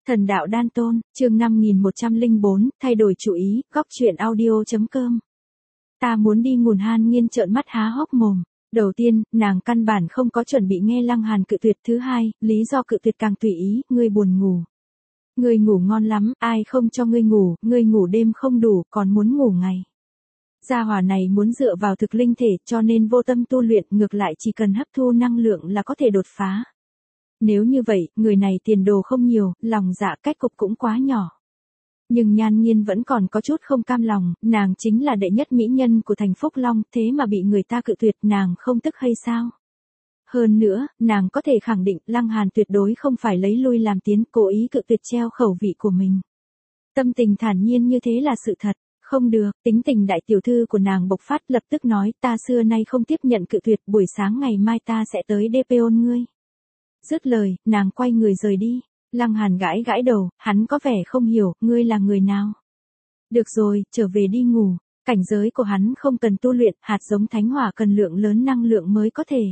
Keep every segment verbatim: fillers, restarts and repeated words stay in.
Thần đạo đan tôn, chương năm nghìn một trăm lẻ bốn, thay đổi chủ ý, góc truyện audio.com. Ta muốn đi ngùn Han Nghiên trợn mắt há hốc mồm. Đầu tiên, nàng căn bản không có chuẩn bị nghe Lăng Hàn cự tuyệt. Thứ hai, lý do cự tuyệt càng tùy ý, ngươi buồn ngủ. Ngươi ngủ ngon lắm, ai không cho ngươi ngủ, ngươi ngủ đêm không đủ, còn muốn ngủ ngày. Gia hỏa này muốn dựa vào thực linh thể cho nên vô tâm tu luyện, ngược lại chỉ cần hấp thu năng lượng là có thể đột phá. Nếu như vậy, người này tiền đồ không nhiều, lòng dạ cách cục cũng quá nhỏ. Nhưng Nhan Nghiên vẫn còn có chút không cam lòng, nàng chính là đệ nhất mỹ nhân của thành Phúc Long, thế mà bị người ta cự tuyệt, nàng không tức hay sao? Hơn nữa, nàng có thể khẳng định Lăng Hàn tuyệt đối không phải lấy lui làm tiến, cố ý cự tuyệt treo khẩu vị của mình. Tâm tình thản nhiên như thế là sự thật. Không được, tính tình đại tiểu thư của nàng bộc phát, lập tức nói, ta xưa nay không tiếp nhận cự tuyệt, buổi sáng ngày mai ta sẽ tới đê pê ôn ngươi. Dứt lời, nàng quay người rời đi. Lăng Hàn gãi gãi đầu, hắn có vẻ không hiểu, ngươi là người nào? Được rồi, trở về đi ngủ. Cảnh giới của hắn không cần tu luyện, hạt giống thánh hỏa cần lượng lớn năng lượng mới có thể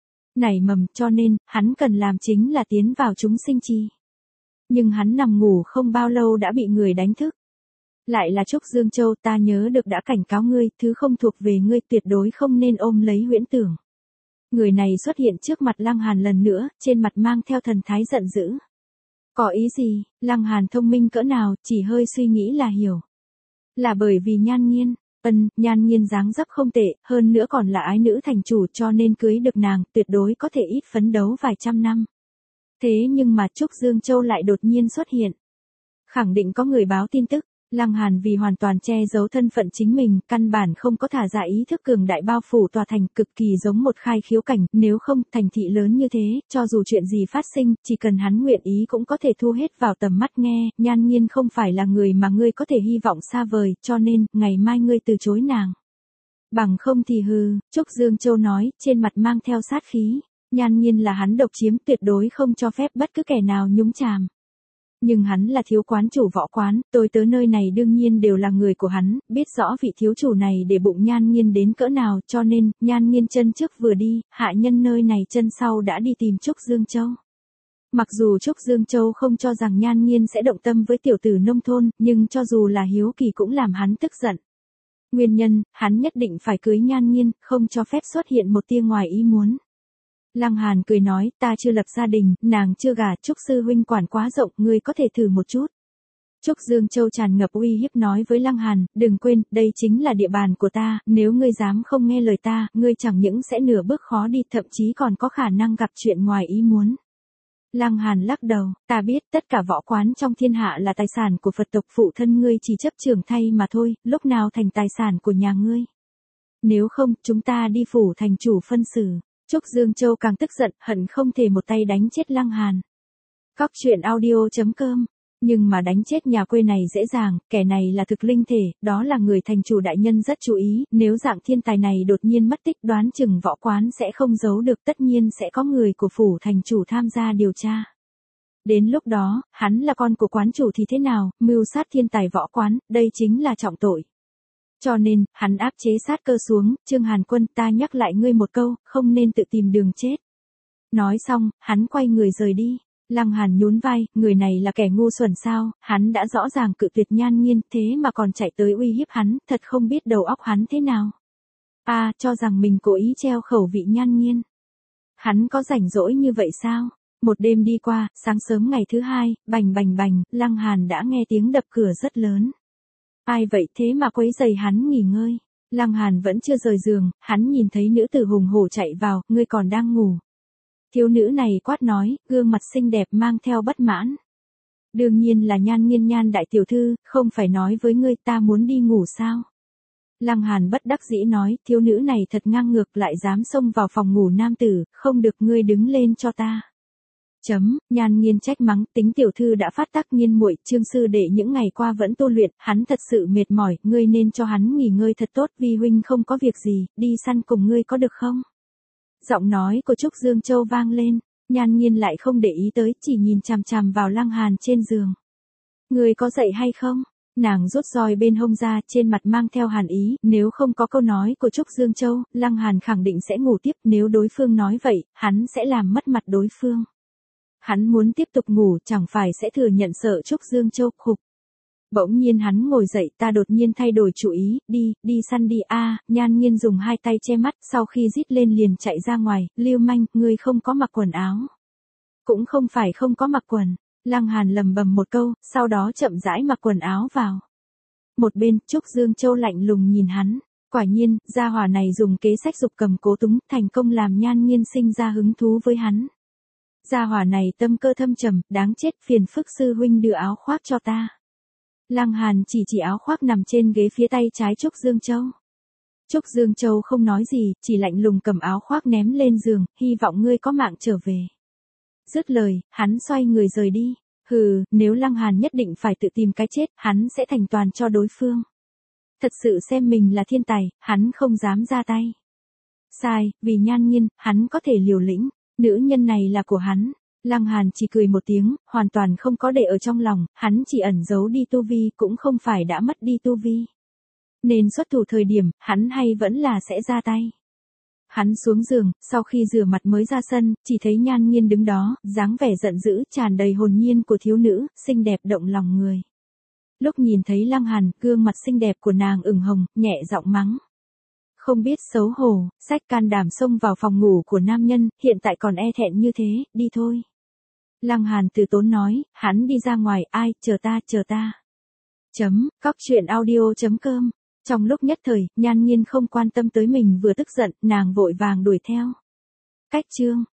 nảy mầm, cho nên, hắn cần làm chính là tiến vào chúng sinh chi. Nhưng hắn nằm ngủ không bao lâu đã bị người đánh thức. Lại là Trúc Dương Châu, ta nhớ được đã cảnh cáo ngươi, thứ không thuộc về ngươi tuyệt đối không nên ôm lấy huyễn tưởng. Người này xuất hiện trước mặt Lăng Hàn lần nữa, trên mặt mang theo thần thái giận dữ. Có ý gì? Lăng Hàn thông minh cỡ nào, chỉ hơi suy nghĩ là hiểu. Là bởi vì Nhan Nghiên, ân, Nhan Nghiên dáng dấp không tệ, hơn nữa còn là ái nữ thành chủ cho nên cưới được nàng, tuyệt đối có thể ít phấn đấu vài trăm năm. Thế nhưng mà Trúc Dương Châu lại đột nhiên xuất hiện. Khẳng định có người báo tin tức. Lăng Hàn vì hoàn toàn che giấu thân phận chính mình, căn bản không có thả ra ý thức cường đại bao phủ tòa thành, cực kỳ giống một khai khiếu cảnh, nếu không, thành thị lớn như thế, cho dù chuyện gì phát sinh, chỉ cần hắn nguyện ý cũng có thể thu hết vào tầm mắt nghe, Nhan Nghiên không phải là người mà ngươi có thể hy vọng xa vời, cho nên, ngày mai ngươi từ chối nàng. Bằng không thì hừ, Trúc Dương Châu nói, trên mặt mang theo sát khí, Nhan Nghiên là hắn độc chiếm, tuyệt đối không cho phép bất cứ kẻ nào nhúng chàm. Nhưng hắn là thiếu quán chủ võ quán, tôi tớ nơi này đương nhiên đều là người của hắn, biết rõ vị thiếu chủ này để bụng Nhan Nghiên đến cỡ nào, cho nên, Nhan Nghiên chân trước vừa đi, hạ nhân nơi này chân sau đã đi tìm Trúc Dương Châu. Mặc dù Trúc Dương Châu không cho rằng Nhan Nghiên sẽ động tâm với tiểu tử nông thôn, nhưng cho dù là hiếu kỳ cũng làm hắn tức giận. Nguyên nhân, hắn nhất định phải cưới Nhan Nghiên, không cho phép xuất hiện một tia ngoài ý muốn. Lăng Hàn cười nói, ta chưa lập gia đình, nàng chưa gả, Trúc sư huynh quản quá rộng, ngươi có thể thử một chút. Trúc Dương Châu tràn ngập uy hiếp nói với Lăng Hàn, đừng quên, đây chính là địa bàn của ta, nếu ngươi dám không nghe lời ta, ngươi chẳng những sẽ nửa bước khó đi, thậm chí còn có khả năng gặp chuyện ngoài ý muốn. Lăng Hàn lắc đầu, ta biết tất cả võ quán trong thiên hạ là tài sản của Phật tộc, phụ thân ngươi chỉ chấp trưởng thay mà thôi, lúc nào thành tài sản của nhà ngươi. Nếu không, chúng ta đi phủ thành chủ phân xử. Trúc Dương Châu càng tức giận, hận không thể một tay đánh chết Lăng Hàn. Góc truyện audio.com. Nhưng mà đánh chết nhà quê này dễ dàng, kẻ này là thực linh thể, đó là người thành chủ đại nhân rất chú ý, nếu dạng thiên tài này đột nhiên mất tích đoán chừng võ quán sẽ không giấu được, tất nhiên sẽ có người của phủ thành chủ tham gia điều tra. Đến lúc đó, hắn là con của quán chủ thì thế nào, mưu sát thiên tài võ quán, đây chính là trọng tội. Cho nên, hắn áp chế sát cơ xuống, Trương Hàn Quân, ta nhắc lại ngươi một câu, không nên tự tìm đường chết. Nói xong, hắn quay người rời đi. Lăng Hàn nhún vai, người này là kẻ ngu xuẩn sao, hắn đã rõ ràng cự tuyệt Nhan Nghiên, thế mà còn chạy tới uy hiếp hắn, thật không biết đầu óc hắn thế nào. À, cho rằng mình cố ý treo khẩu vị Nhan Nghiên. Hắn có rảnh rỗi như vậy sao? Một đêm đi qua, sáng sớm ngày thứ hai, bành bành bành, Lăng Hàn đã nghe tiếng đập cửa rất lớn. Ai vậy thế mà quấy giày hắn nghỉ ngơi. Lăng Hàn vẫn chưa rời giường, hắn nhìn thấy nữ tử hùng hổ chạy vào, ngươi còn đang ngủ. Thiếu nữ này quát nói, gương mặt xinh đẹp mang theo bất mãn. Đương nhiên là Nhan Nghiên, Nhan đại tiểu thư, không phải nói với ngươi ta muốn đi ngủ sao. Lăng Hàn bất đắc dĩ nói, thiếu nữ này thật ngang ngược, lại dám xông vào phòng ngủ nam tử, không được, ngươi đứng lên cho ta. Chấm, Nhan Nghiên trách mắng, tính tiểu thư đã phát tác Nghiên muội, Trương sư đệ những ngày qua vẫn tu luyện, hắn thật sự mệt mỏi, ngươi nên cho hắn nghỉ ngơi thật tốt, vi huynh không có việc gì, đi săn cùng ngươi có được không? Giọng nói của Trúc Dương Châu vang lên, Nhan Nghiên lại không để ý tới, chỉ nhìn chằm chằm vào Lăng Hàn trên giường. Ngươi có dậy hay không? Nàng rút roi bên hông ra, trên mặt mang theo hàn ý, nếu không có câu nói của Trúc Dương Châu, Lăng Hàn khẳng định sẽ ngủ tiếp, nếu đối phương nói vậy, hắn sẽ làm mất mặt đối phương. Hắn muốn tiếp tục ngủ chẳng phải sẽ thừa nhận sợ Trúc Dương Châu khục. Bỗng nhiên hắn ngồi dậy, ta đột nhiên thay đổi chủ ý, đi, đi săn đi a. Nhan Nghiên dùng hai tay che mắt, sau khi rít lên liền chạy ra ngoài, Lưu manh, ngươi không có mặc quần áo. Cũng không phải không có mặc quần, Lăng Hàn lầm bầm một câu, sau đó chậm rãi mặc quần áo vào. Một bên, Trúc Dương Châu lạnh lùng nhìn hắn, quả nhiên, gia hỏa này dùng kế sách dục cầm cố túng, thành công làm Nhan Nghiên sinh ra hứng thú với hắn. Gia hỏa này tâm cơ thâm trầm, đáng chết, phiền phức sư huynh đưa áo khoác cho ta. Lăng Hàn chỉ chỉ áo khoác nằm trên ghế phía tay trái Trúc Dương Châu. Trúc Dương Châu không nói gì, chỉ lạnh lùng cầm áo khoác ném lên giường, hy vọng ngươi có mạng trở về. Dứt lời, hắn xoay người rời đi. Hừ, nếu Lăng Hàn nhất định phải tự tìm cái chết, hắn sẽ thành toàn cho đối phương. Thật sự xem mình là thiên tài, hắn không dám ra tay. Sai, vì Nhan Nghiên, hắn có thể liều lĩnh, nữ nhân này là của hắn. Lăng Hàn chỉ cười một tiếng, hoàn toàn không có để ở trong lòng, hắn chỉ ẩn giấu đi tu vi, cũng không phải đã mất đi tu vi. Nên xuất thủ thời điểm, hắn hay vẫn là sẽ ra tay. Hắn xuống giường, sau khi rửa mặt mới ra sân, chỉ thấy Nhan Nghiên đứng đó, dáng vẻ giận dữ tràn đầy hồn nhiên của thiếu nữ, xinh đẹp động lòng người. Lúc nhìn thấy Lăng Hàn, gương mặt xinh đẹp của nàng ửng hồng, nhẹ giọng mắng. Không biết xấu hổ, xách can đảm xông vào phòng ngủ của nam nhân, hiện tại còn e thẹn như thế, đi thôi. Lăng Hàn từ tốn nói, hắn đi ra ngoài, ai, chờ ta, chờ ta. Chấm, cóc truyện audio chấm com. Trong lúc nhất thời, Nhan Nghiên không quan tâm tới mình vừa tức giận, nàng vội vàng đuổi theo. Cách chương.